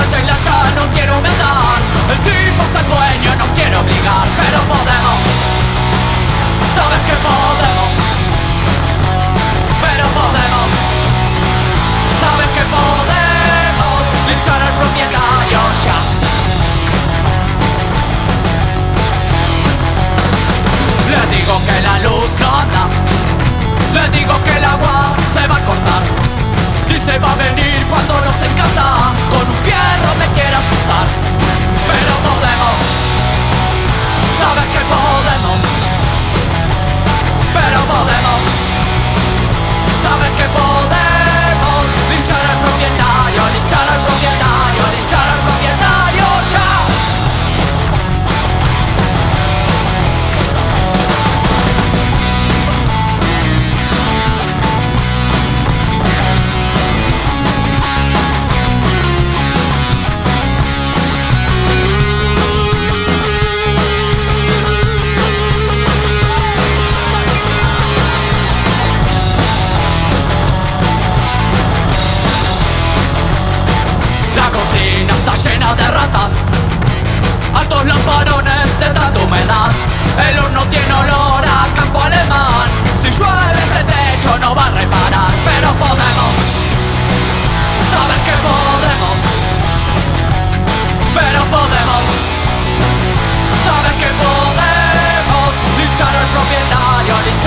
hacha y la hacha nos quiere humillar. El tipo es el dueño y nos quiere obligar. Pero podemos, sabes que podemos. Pero podemos, sabes que podemos linchar al propietario ya. Le digo que la luz no anda, le digo que el agua se va a cortar y se va a venir cuando no esté en casa. Con un fierro me quiere asustar. Pero podemos, sabes que podemos. Pero podemos, sabes que podemos linchar al propietario, linchar al propietario, linchar al propietario ya. Llena de ratas, altos lamparones de tanta humedad. El horno tiene olor a campo alemán. Si llueve ese techo no va a reparar. Pero podemos, sabes que podemos. Pero podemos, sabes que podemos linchar al propietario, linchar